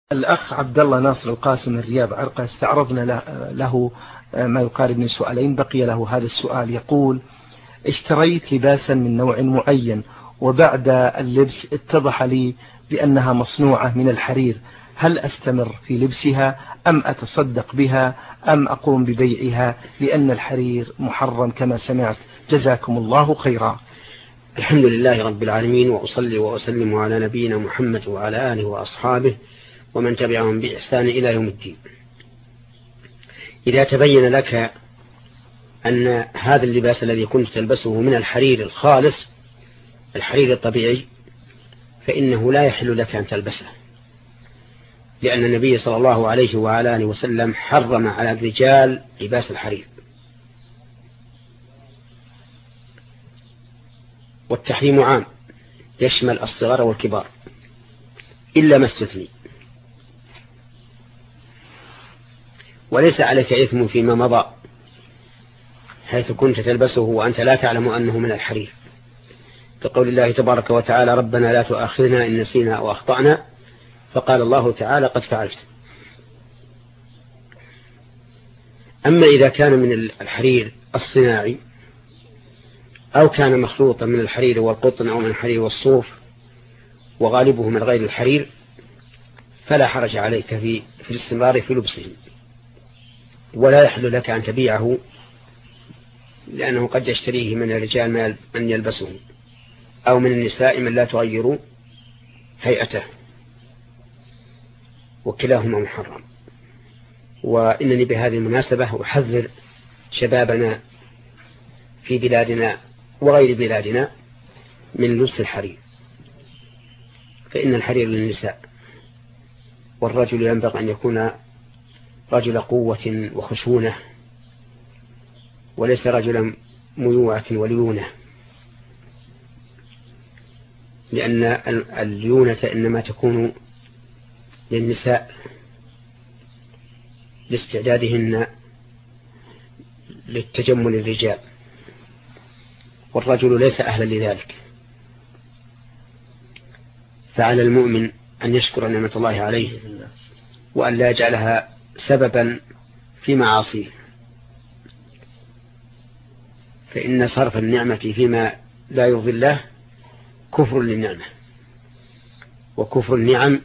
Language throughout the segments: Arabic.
الأخ عبد الله ناصر القاسم من الرياض عرقة، استعرضنا له ما يقارب من سؤالين، بقي له هذا السؤال. يقول: اشتريت لباسا من نوع معين، وبعد اللبس اتضح لي بأنها مصنوعة من الحرير، هل أستمر في لبسها أم أتصدق بها أم أقوم ببيعها، لأن الحرير محرم كما سمعت، جزاكم الله خيرا. الحمد لله رب العالمين، وأصلي وأسلم على نبينا محمد وعلى آله وأصحابه ومن تبعهم بإحسان إلى يوم الدين. إذا تبين لك أن هذا اللباس الذي كنت تلبسه من الحرير الخالص، الحرير الطبيعي، فإنه لا يحل لك أن تلبسه، لأن النبي صلى الله عليه وعلى آله وسلم حرم على الرجال لباس الحرير، والتحريم عام يشمل الصغار والكبار إلا ما استثني. وليس عليك إثم فيما مضى حيث كنت تلبسه وأنت لا تعلم أنه من الحرير، كقول الله تبارك وتعالى: ربنا لا تؤاخذنا إن نسينا أو أخطأنا، فقال الله تعالى: قد فعلت. أما إذا كان من الحرير الصناعي أو كان مخلوطا من الحرير والقطن أو من الحرير والصوف وغالبه من غير الحرير، فلا حرج عليك في الاستمرار في لبسه، ولا يحل لك أن تبيعه، لأنه قد يشتريه من الرجال من يلبسه، أو من النساء من لا تغيروا هيئته، وكلاهما محرم. وإنني بهذه المناسبة أحذر شبابنا في بلادنا وغير بلادنا من لبس الحرير، فإن الحرير للنساء، والرجل ينبغي أن يكون رجل قوة وخشونة، وليس رجلا ميوعة وليونة، لأن الليونة إنما تكون للنساء لاستعدادهن للتجمل الرجال، والرجل ليس أهلا لذلك. فعلى المؤمن أن يشكر نعمة الله عليه، وأن لا يجعلها سببا في معاصيه، فإن صرف النعمة فيما لا يرضي الله كفر للنعمة، وكفر النعم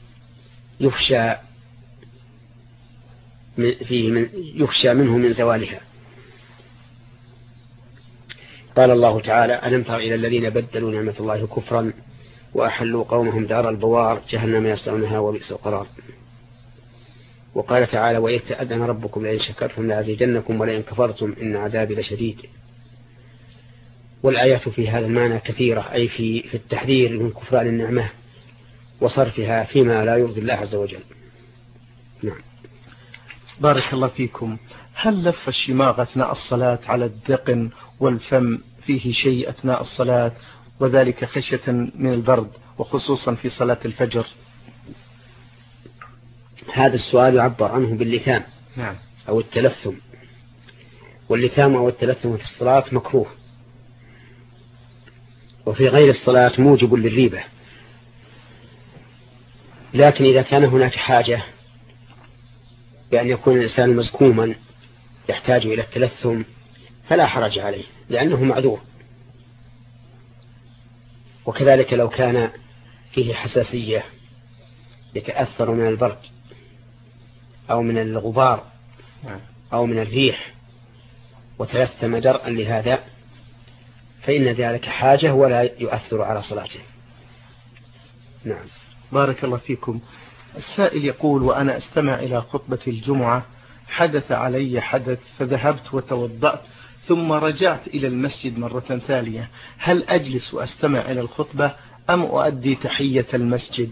يخشى منه من زوالها. قال الله تعالى: ألم تر إلى الذين بدلوا نعمة الله كفرا وأحلوا قومهم دار البوار جهنم يصلونها وبئس القرار. وقال تعالى: وإذ تأذن ربكم لئن شكرتم لأزيدنكم ولئن كفرتم إن عذابي لشديد. والآيات في هذا المعنى كثيرة، أي في التحذير من كفران النعمة وصرفها فيما لا يرضي الله عز وجل. نعم. بارك الله فيكم. هل لف الشماغ أثناء الصلاة على الذقن والفم فيه شيء أثناء الصلاة، وذلك خشية من البرد، وخصوصا في صلاة الفجر؟ هذا السؤال يعبر عنه باللثام. نعم. أو التلثم. واللثام أو التلثم في الصلاة مكروه، وفي غير الصلاة موجب للريبة. لكن إذا كان هناك حاجة بأن يكون الإنسان مزكوما يحتاج إلى التلثم فلا حرج عليه، لأنه معذور. وكذلك لو كان فيه حساسية يتأثر من البرد أو من الغبار أو من الريح وتلثم درءا لهذا، فإن ذلك حاجة ولا يؤثر على صلاته. نعم. بارك الله فيكم. السائل يقول: وأنا أستمع إلى خطبة الجمعة، حدث علي حدث فذهبت وتوضأت ثم رجعت إلى المسجد مرة ثانية، هل أجلس وأستمع إلى الخطبة أم أؤدي تحية المسجد؟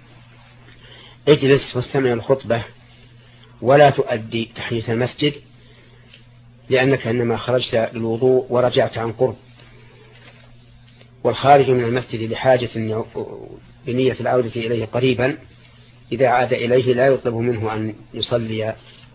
اجلس واستمع الخطبة ولا تؤدي تحية المسجد، لأنك إنما خرجت للوضوء ورجعت عن قرب، والخارج من المسجد لحاجة بنية العودة إليه قريبا إذا عاد إليه لا يطلب منه أن يصلي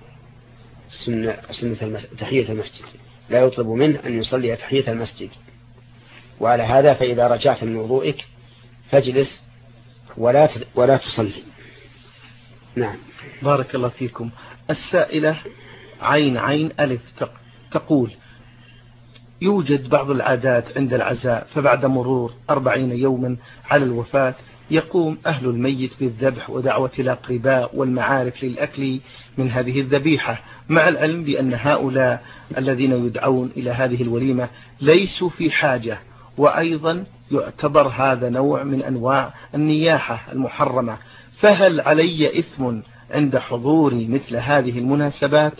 تحية المسجد، لا يطلب منه أن يصلي تحية المسجد. وعلى هذا فإذا رجعت من وضوئك فاجلس ولا تصلي. نعم. بارك الله فيكم. السائلة عين ألف تقول: يوجد بعض العادات عند العزاء، فبعد مرور 40 يوما على الوفاة يقوم أهل الميت بالذبح ودعوة الأقرباء والمعارف للأكل من هذه الذبيحة، مع العلم بأن هؤلاء الذين يدعون إلى هذه الوليمة ليسوا في حاجة، وأيضا يعتبر هذا نوع من أنواع النياحة المحرمة، فهل علي إثم عند حضوري مثل هذه المناسبات؟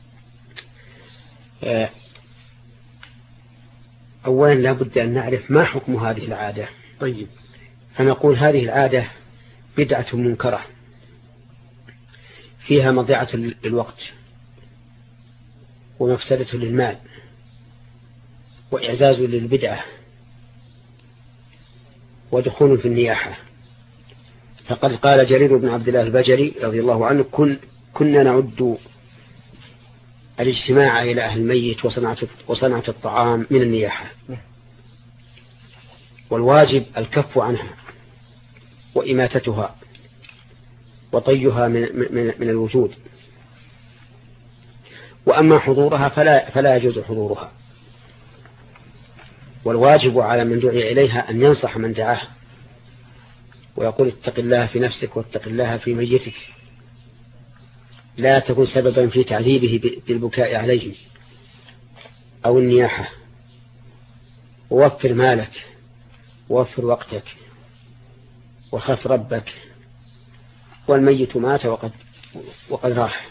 أولا لا بد أن نعرف ما حكم هذه العادة. طيب. فنقول هذه العادة بدعة منكرة فيها مضيعة للوقت ومفسدة للمال وإعزاز للبدعة ودخول في النياحة. فقد قال جرير بن عبد الله البجلي رضي الله عنه: كنا نعد الاجتماع إلى أهل الميت وصنعة الطعام من النياحة، والواجب الكف عنها وإماتتها وطيها من الوجود، وأما حضورها فلا يجوز حضورها، والواجب على من دعي إليها أن ينصح من دعاه ويقول: اتق الله في نفسك واتق الله في ميتك، لا تكن سببا في تعذيبه بالبكاء عليه أو النياحة، ووفر مالك ووفر وقتك وخف ربك، والميت مات وقد راح.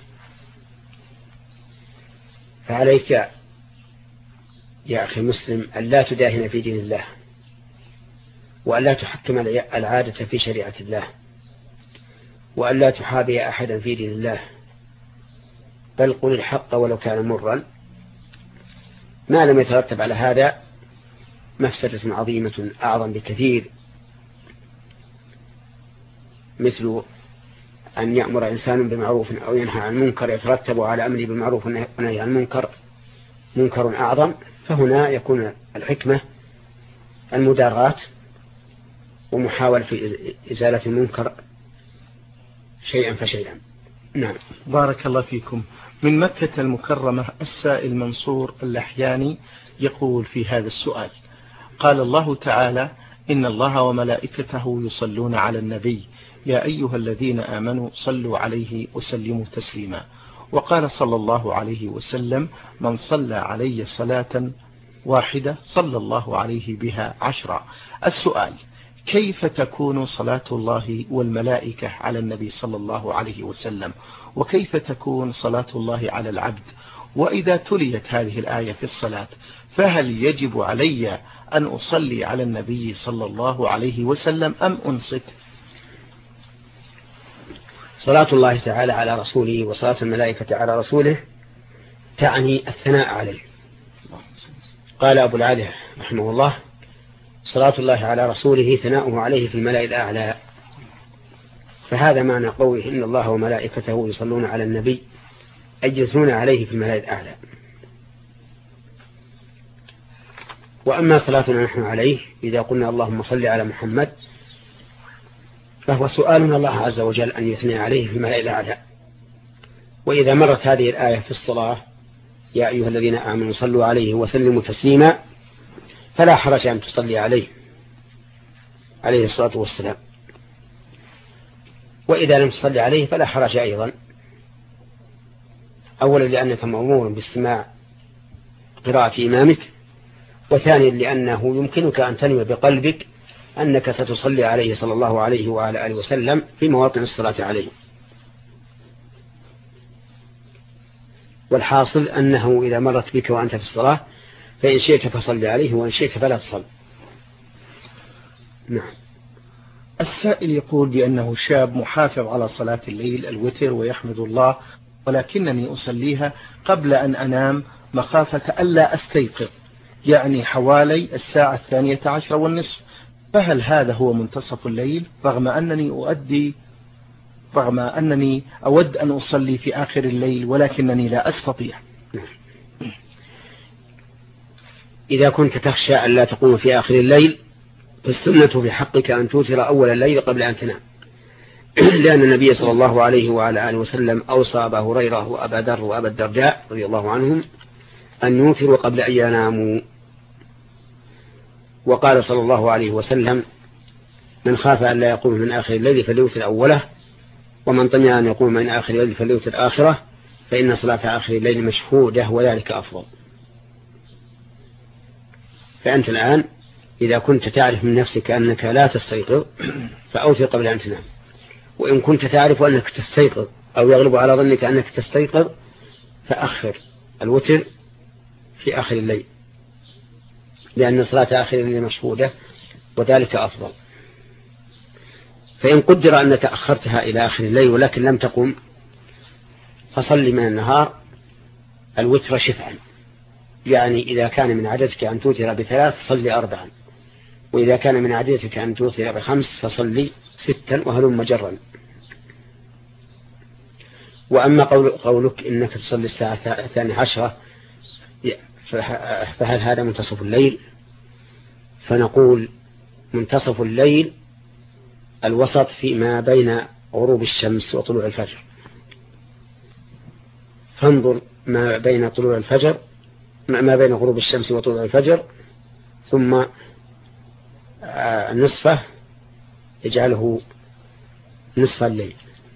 فعليك يا أخي المسلم أن لا تداهن في دين الله، وأن لا تحكم العادة في شريعة الله، وأن لا تحابي أحدا في دين الله، بل قل الحق ولو كان مرا، ما لم يترتب على هذا مفسدة عظيمة أعظم بكثير، مثل أن يأمر إنسان بمعروف أو ينهى عن منكر يترتب على أمره بالمعروف ونهي عن منكر أعظم. فهنا يكون الحكمة المداراة ومحاولة في إزالة المنكر شيئا فشيئا. نعم. بارك الله فيكم. من مكة المكرمة السائل منصور اللحياني يقول في هذا السؤال: قال الله تعالى: إن الله وملائكته يصلون على النبي يا أيها الذين آمنوا صلوا عليه وسلموا تسليما. وقال صلى الله عليه وسلم: من صلى علي صلاة واحدة صلى الله عليه بها 10. السؤال: كيف تكون صلاة الله والملائكة على النبي صلى الله عليه وسلم، وكيف تكون صلاة الله على العبد؟ وإذا تليت هذه الآية في الصلاة فهل يجب علي أن أصلي على النبي صلى الله عليه وسلم أم أنصت؟ صلاة الله تعالى على رسوله وصلاة الملائكة على رسوله تعني الثناء عليه. قال أبو العالية رحمه الله: صلاة الله على رسوله ثناؤه عليه في الملأ الأعلى. فهذا معنى قوله إن الله وملائكته يصلون على النبي، أي يثنون عليه في الملأ الأعلى. وأما صلاتنا نحن عليه إذا قلنا اللهم صل على محمد فهو سؤال من الله عز وجل أن يثني عليه في الملأ الأعلى. وإذا مرت هذه الآية في الصلاة يا أيها الذين آمنوا صلوا عليه وسلموا تسليما فلا حرج أن تصلي عليه الصلاة والسلام. وإذا لم تصلي عليه فلا حرج أيضا، أولا لأنك مأمور باستماع قراءة إمامك، وثانيا لأنه يمكنك أن تنوي بقلبك أنك ستصلي عليه صلى الله عليه وعلى آله وسلم في مواطن الصلاة عليه. والحاصل أنه إذا مرت بك وأنت في الصلاة فإن شئت فصلي عليه وإن شئت فلا تصل. نعم. السائل يقول بأنه شاب محافظ على صلاة الليل الوتر ويحمد الله، ولكنني أصليها قبل أن أنام مخافة ألا أستيقظ، يعني حوالي الساعة 12:30، فهل هذا هو منتصف الليل رغم أنني أود أن أصلي في آخر الليل ولكنني لا أستطيع؟ إذا كنت تخشى أن لا تقوم في آخر الليل فالسنة في حقك أن توتر أول الليل قبل أن تنام. لأن النبي صلى الله عليه وعلى آله وسلم أوصى أبا هريرة وأبا ذر وأبا الدرداء رضي الله عنهم أن يوتروا قبل أن يناموا. وقال صلى الله عليه وسلم: من خاف أن لا يقوم من آخر الليل فليوتر أوله، ومن طمع أن يقوم من آخر الليل فليوتر آخره، فإن صلاة آخر الليل مشهودة وذلك أفضل. فأنت الآن إذا كنت تعرف من نفسك أنك لا تستيقظ فأوتر قبل أن تنام، وإن كنت تعرف أنك تستيقظ أو يغلب على ظنك أنك تستيقظ فأخر الوتر في آخر الليل، لأن صلاة آخر الليل مشهودة وذلك أفضل. فإن قدر أنك أخرتها إلى آخر الليل ولكن لم تقم فصل من النهار الوتر شفعا، يعني إذا كان من عادتك أن توتر ب3 صل 4، وإذا كان من عادتك أن توتر ب5 فصل 6 وهلم جرا. وأما قولك إنك تصلي الساعة 12 فهل هذا منتصف الليل؟ فنقول منتصف الليل الوسط فيما بين غروب الشمس وطلوع الفجر. فانظر ما بين طلوع الفجر، ما بين غروب الشمس وطلوع الفجر، ثم نصفه يجعله نصف الليل.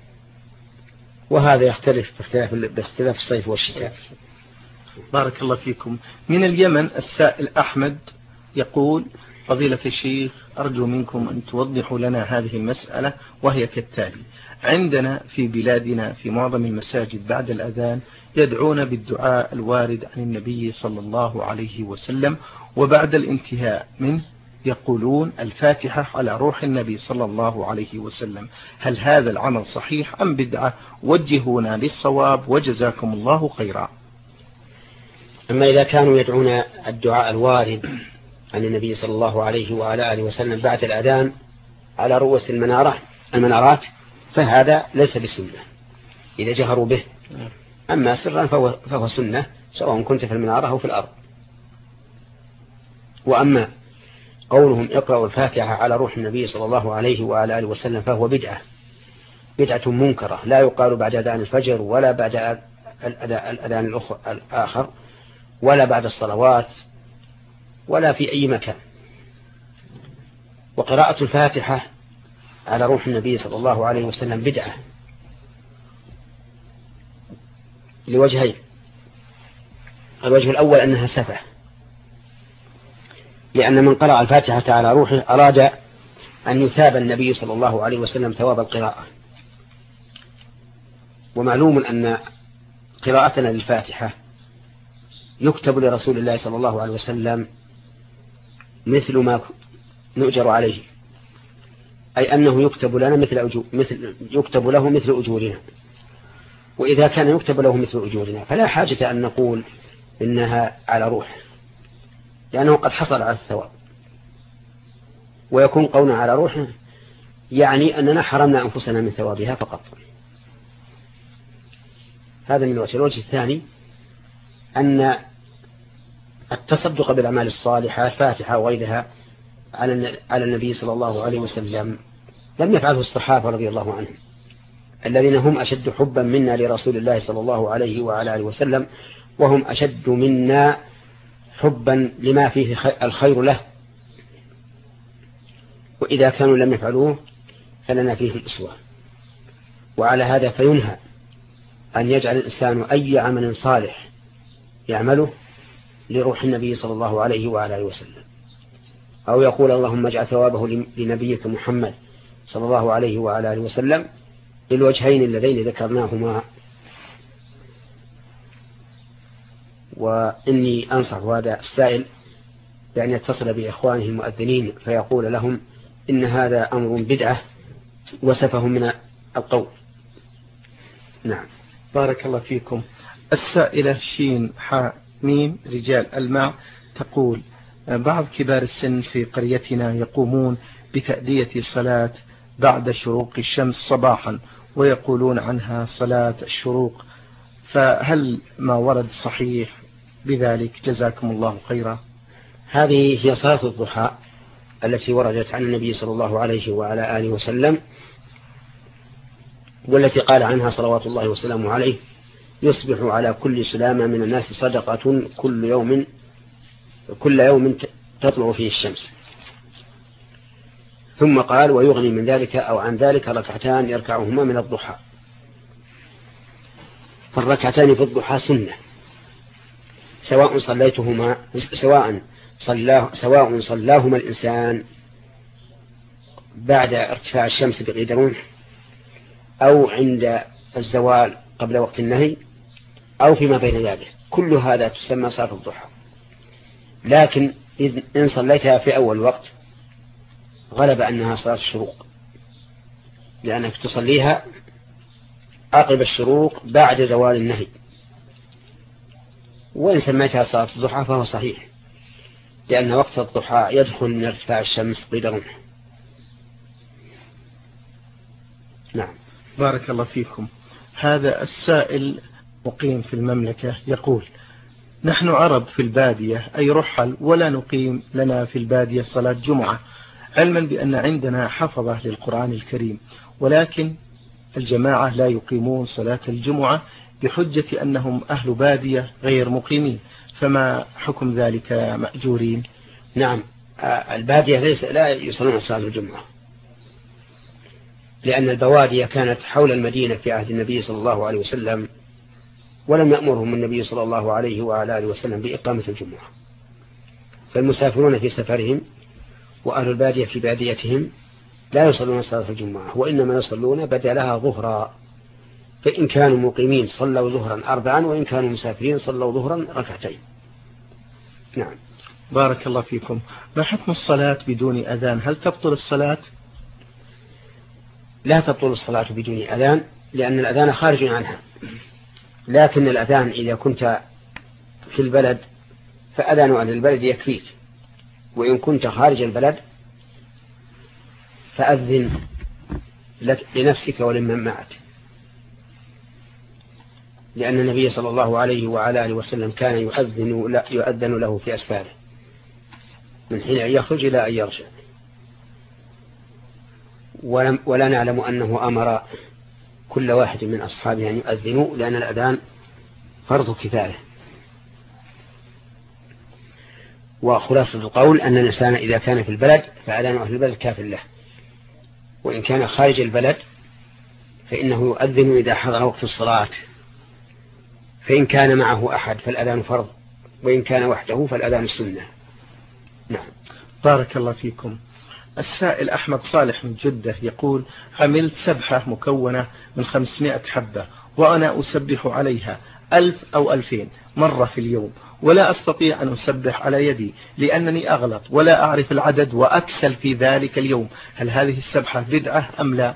وهذا يختلف باختلاف الصيف والشتاء. بارك الله فيكم. من اليمن السائل أحمد يقول: فضيلة الشيخ، أرجو منكم أن توضحوا لنا هذه المسألة، وهي كالتالي: عندنا في بلادنا في معظم المساجد بعد الأذان يدعون بالدعاء الوارد عن النبي صلى الله عليه وسلم، وبعد الانتهاء منه يقولون الفاتحة على روح النبي صلى الله عليه وسلم. هل هذا العمل صحيح أم بدعة؟ وجهونا للصواب وجزاكم الله خيرا. أما إذا كانوا يدعون الدعاء الوارد عن النبي صلى الله عليه وعلى آله وسلم بعد الأذان على رؤوس المنارات فهذا ليس بسنة إذا جهروا به. أما سرا فهو سنة سواء كنت في المنارة أو في الأرض. وأما قولهم اقرأوا الفاتحة على روح النبي صلى الله عليه وعلى آله وسلم فهو بدعة منكرة، لا يقال بعد أذان الفجر ولا بعد الأذان الآخر ولا بعد الصلوات ولا في أي مكان. وقراءة الفاتحة على روح النبي صلى الله عليه وسلم بدعة لوجهين: الوجه الأول أنها سفة، لأن من قرأ الفاتحة على روحه أراد أن يثاب النبي صلى الله عليه وسلم ثواب القراءة. ومعلوم أن قراءتنا للفاتحة يكتب لرسول الله صلى الله عليه وسلم مثل ما نؤجر عليه، أي أنه يكتب لنا يكتب له مثل أجورنا. وإذا كان يكتب له مثل أجورنا فلا حاجة أن نقول إنها على روح، لأنه قد حصل على الثواب. ويكون قولنا على روح يعني أننا حرمنا أنفسنا من ثوابها فقط. هذا من الوجه. الوجه الثاني أن التصدق بالأعمال الصالحة الفاتحة وغيرها على النبي صلى الله عليه وسلم لم يفعله الصحابة رضي الله عنهم، الذين هم أشد حبا منا لرسول الله صلى الله عليه وعلى آله وسلم، وهم أشد منا حبا لما فيه الخير له. وإذا كانوا لم يفعلوه فلنا فيهم أسوة. وعلى هذا فينهى أن يجعل الإنسان أي عمل صالح يعمله لروح النبي صلى الله عليه وعلى آله وسلم، أو يقول اللهم اجعل ثوابه لنبيك محمد صلى الله عليه وعلى آله وسلم، للوجهين اللذين ذكرناهما. وإني أنصح هذا السائل بأن يتصل بإخوانه المؤذنين فيقول لهم إن هذا أمر بدعة وسفه من القول. نعم. بارك الله فيكم. السائلة شين حاء ميم رجال الماء تقول: بعض كبار السن في قريتنا يقومون بتأدية صلاة بعد شروق الشمس صباحا ويقولون عنها صلاة الشروق، فهل ما ورد صحيح بذلك؟ جزاكم الله خيرا. هذه هي صلاة الضحى التي وردت عن النبي صلى الله عليه وعلى آله وسلم، والتي قال عنها صلوات الله وسلامه عليه: يصبح على كل سلامة من الناس صدقة كل يوم تطلع فيه الشمس. ثم قال: ويغني من ذلك أو عن ذلك ركعتان يركعهما من الضحى. فالركعتان في الضحى سنة، سواء صلاهما الإنسان بعد ارتفاع الشمس بقيد رمح، أو عند الزوال قبل وقت النهي، أو فيما بين ذلك، كل هذا تسمى صلاة الضحى. لكن إن صليتها في أول وقت غلب أنها صلاة الشروق، لأنك تصليها عقب الشروق بعد زوال النهي. وإن سميتها صلاة الضحى فهو صحيح، لأن وقت الضحى يدخل من ارتفاع الشمس قيد رمح. نعم. بارك الله فيكم. هذا السائل مقيم في المملكة يقول: نحن عرب في البادية، أي رحل، ولا نقيم لنا في البادية صلاة جمعة، علما بأن عندنا حفظة للقرآن الكريم، ولكن الجماعة لا يقيمون صلاة الجمعة بحجة أنهم أهل بادية غير مقيمين، فما حكم ذلك مأجورين؟ نعم، البادية لا يصلون صلاة الجمعة، لأن البوادية كانت حول المدينة في عهد النبي صلى الله عليه وسلم، ولم يأمرهم النبي صلى الله عليه وعلى آله وسلم بإقامة الجمعة. فالمسافرون في سفرهم وأهل البادية في باديتهم لا يصلون صلاة الجمعة، وإنما يصلون بدلها ظهرا. فإن كانوا مقيمين صلوا ظهرا 4، وإن كانوا مسافرين صلوا ظهرا 2. نعم. بارك الله فيكم. ما حكم الصلاة بدون أذان؟ هل تبطل الصلاة؟ لا تبطل الصلاة بدون أذان، لأن الأذان خارج عنها. لكن الأذان إذا كنت في البلد فأذان أهل البلد يكفيك، وإن كنت خارج البلد فأذن لنفسك ولمن معك، لأن النبي صلى الله عليه وعلى آله وسلم كان يؤذن له في أسفاره من حين أن يخرج إلى أن يرجع. ولا نعلم أنه أمر كل واحد من أصحابه أن يؤذنوا، لأن الأذان فرض كفاية. وخلاصة القول أن الإنسان إذا كان في البلد فأذان أهل البلد كاف له، وإن كان خارج البلد فإنه يؤذن إذا حضر وقت الصلاة. فإن كان معه أحد فالأذان فرض، وإن كان وحده فالأذان السنة. نعم. بارك الله فيكم. السائل أحمد صالح من جدة يقول: عملت سبحة مكونة من 500 حبة، وأنا أسبح عليها 1000 أو 2000 مرة في اليوم، ولا أستطيع أن أسبح على يدي لأنني أغلط ولا أعرف العدد وأكسل في ذلك اليوم. هل هذه السبحة بدعة أم لا؟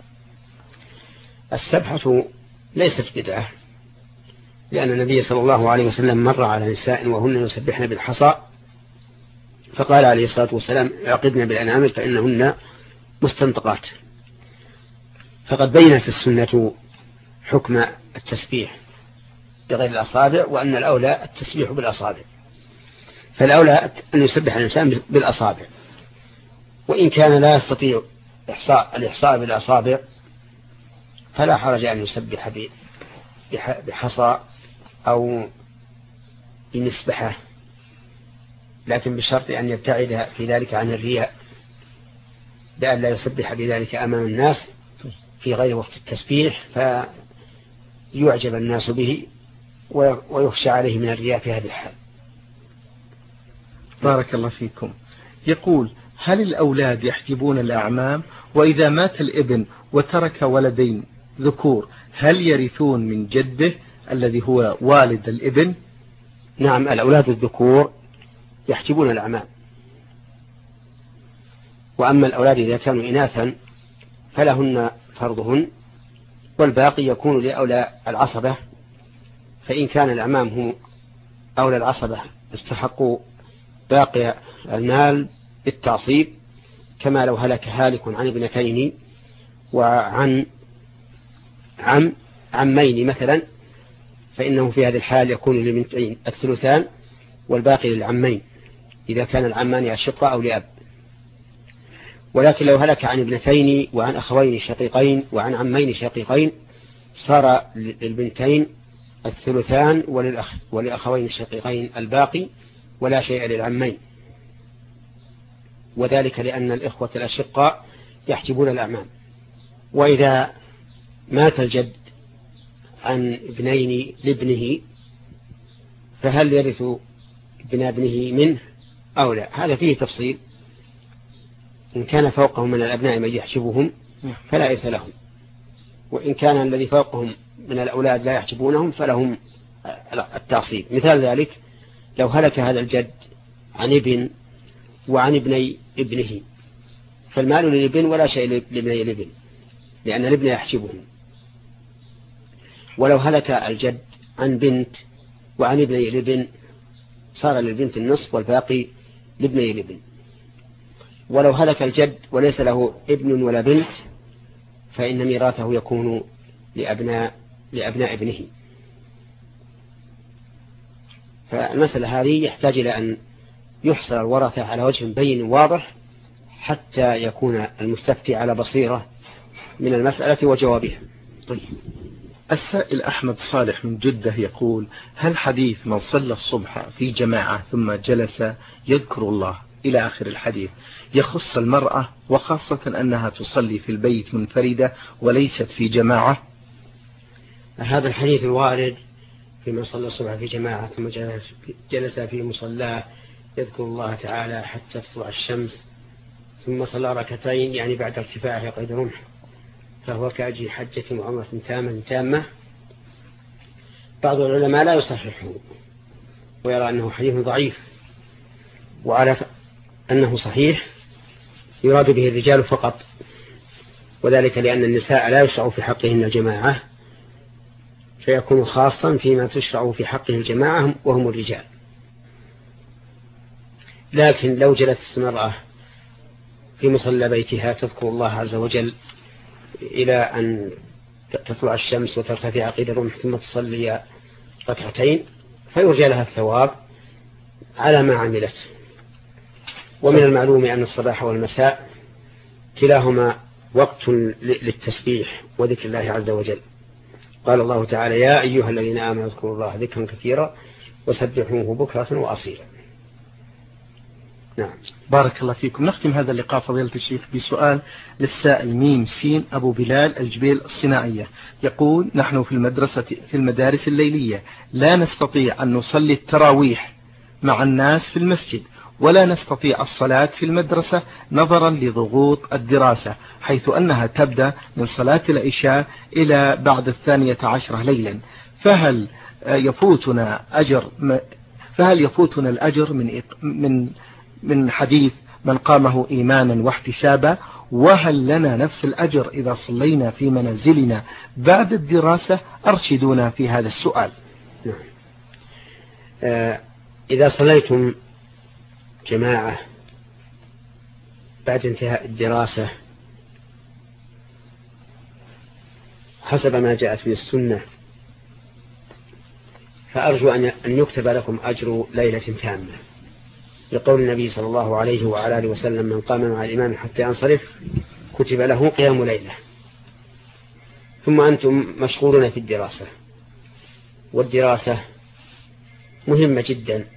السبحة ليست بدعة، لأن النبي صلى الله عليه وسلم مر على نساء وهن يسبحن بالحصى، فقال عليه الصلاة والسلام: اعقدن بالأنامل فإنهن مستنطقات. فقد بينت السنة حكم التسبيح بغير الأصابع، وأن الأولى التسبيح بالأصابع، فالأولى أن يسبح الإنسان بالأصابع. وإن كان لا يستطيع الإحصاء بالأصابع فلا حرج أن يسبح بحصى أو بمسبحة، لكن بشرط أن يبتعد في ذلك عن الرياء، بأن لا يسبح بذلك أمام الناس في غير وقت التسبيح فيعجب الناس به ويخشى عليه من الرياء في هذه الحال. بارك الله فيكم. يقول: هل الأولاد يحجبون الأعمام؟ وإذا مات الابن وترك ولدين ذكور هل يرثون من جده الذي هو والد الابن؟ نعم، الأولاد الذكور يحجبون الأعمام، وأما الأولاد إذا كانوا إناثا فلهن فرضهن، والباقي يكون لأولى العصبة. فإن كان الأعمام هم أولى العصبة استحقوا باقي المال بالتعصيب، كما لو هلك هالك عن ابنتين وعن عمين مثلا، فإنه في هذه الحال يكون للبنتين الثلثان والباقي للعمين إذا كان العمان أشقة أو لأب. ولكن لو هلك عن ابنتين وعن أخوين شقيقين وعن عمين شقيقين صار للبنتين الثلثان وللأخوين الشقيقين الباقي ولا شيء للعمين، وذلك لأن الإخوة الأشقاء يحجبون الأعمام. وإذا مات الجد عن ابنين لابنه فهل يرث ابن ابنه منه أو لا؟ هذا فيه تفصيل. إن كان فوقهم من الأبناء من يحجبهم فلا إرث لهم، وإن كان الذي فوقهم من الأولاد لا يحجبونهم فلهم التعصيب. مثال ذلك لو هلك هذا الجد عن ابن وعن ابني ابنه فالمال للابن ولا شيء لابني الابن لأن الابن يحجبهم. ولو هلك الجد عن بنت وعن ابني الابن صار للبنت النصف والباقي لابني الابن. ولو هلك الجد وليس له ابن ولا بنت فإن ميراثه يكون لأبناء ابنه. فالمسألة هذه يحتاج إلى أن يحصل الورثة على وجه بين واضح حتى يكون المستفتي على بصيرة من المسألة وجوابها. طيب، السائل أحمد صالح من جدة يقول: هل حديث من صلى الصبح في جماعة ثم جلس يذكر الله إلى آخر الحديث يخص المرأة، وخاصة أنها تصلي في البيت منفردة وليست في جماعة؟ هذا الحديث الوارد في من صلى الصبح في جماعة ثم جلس في مصلاه يذكر الله تعالى حتى تطلع الشمس ثم صلى ركعتين يعني بعد ارتفاعه قيد رمح فهو كأجر حجة وعمرة تامة. بعض العلماء لا يصححه ويرى أنه حديث ضعيف، وعلى أنه صحيح يراد به الرجال فقط، وذلك لأن النساء لا يشرع في حقهن الجماعة فيكون خاصا فيما تشرع في حقه الجماعة وهم الرجال. لكن لو جلست المرأة في مصلى بيتها تذكر الله عز وجل إلى أن تطلع الشمس وترتفع قيد الرمح ثم تصلي ركعتين فيرجى لها الثواب على ما عملت. ومن المعلوم أن الصباح والمساء كلاهما وقت للتسبيح وذكر الله عز وجل. قال الله تعالى: يا أيها الذين آمنوا اذكروا الله ذكرا كثيرا وسبحوه بكرة وأصيلا. نعم. بارك الله فيكم. نختم هذا اللقاء فضيلة الشيخ بسؤال للسائل ميم سين أبو بلال الجبيل الصناعية، يقول: نحن في المدارس الليلية لا نستطيع أن نصلي التراويح مع الناس في المسجد، ولا نستطيع الصلاة في المدرسة نظرا لضغوط الدراسة، حيث أنها تبدأ من صلاة العشاء إلى بعد 12 ليلا، فهل يفوتنا الأجر من حديث من قامه إيمانا واحتسابا؟ وهل لنا نفس الأجر إذا صلينا في منازلنا بعد الدراسة؟ أرشدونا في هذا السؤال. إذا صليتم جماعة بعد انتهاء الدراسة حسب ما جاءت من السنة فأرجو أن يكتب لكم أجر ليلة تامة، لقول النبي صلى الله عليه وعلى آله وسلم: من قام مع الإمام حتى ينصرف كتب له قيام ليلة. ثم أنتم مشغولون في الدراسة، والدراسة مهمة جدا،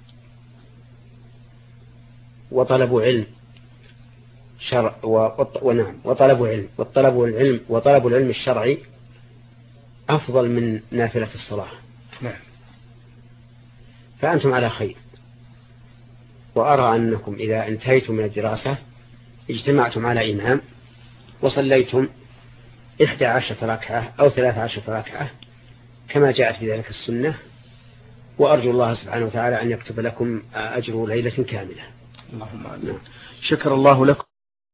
وطلب علم وطلب العلم الشرعي أفضل من نافلة الصلاة. فأنتم على خير، وأرى أنكم إذا انتهيتم من الدراسة اجتمعتم على إمام وصليتم 11 ركعة أو 13 ركعة كما جاءت في ذلك السنة، وأرجو الله سبحانه وتعالى أن يكتب لكم أجر ليلة كاملة. اللهم آمين. شكر الله لكم.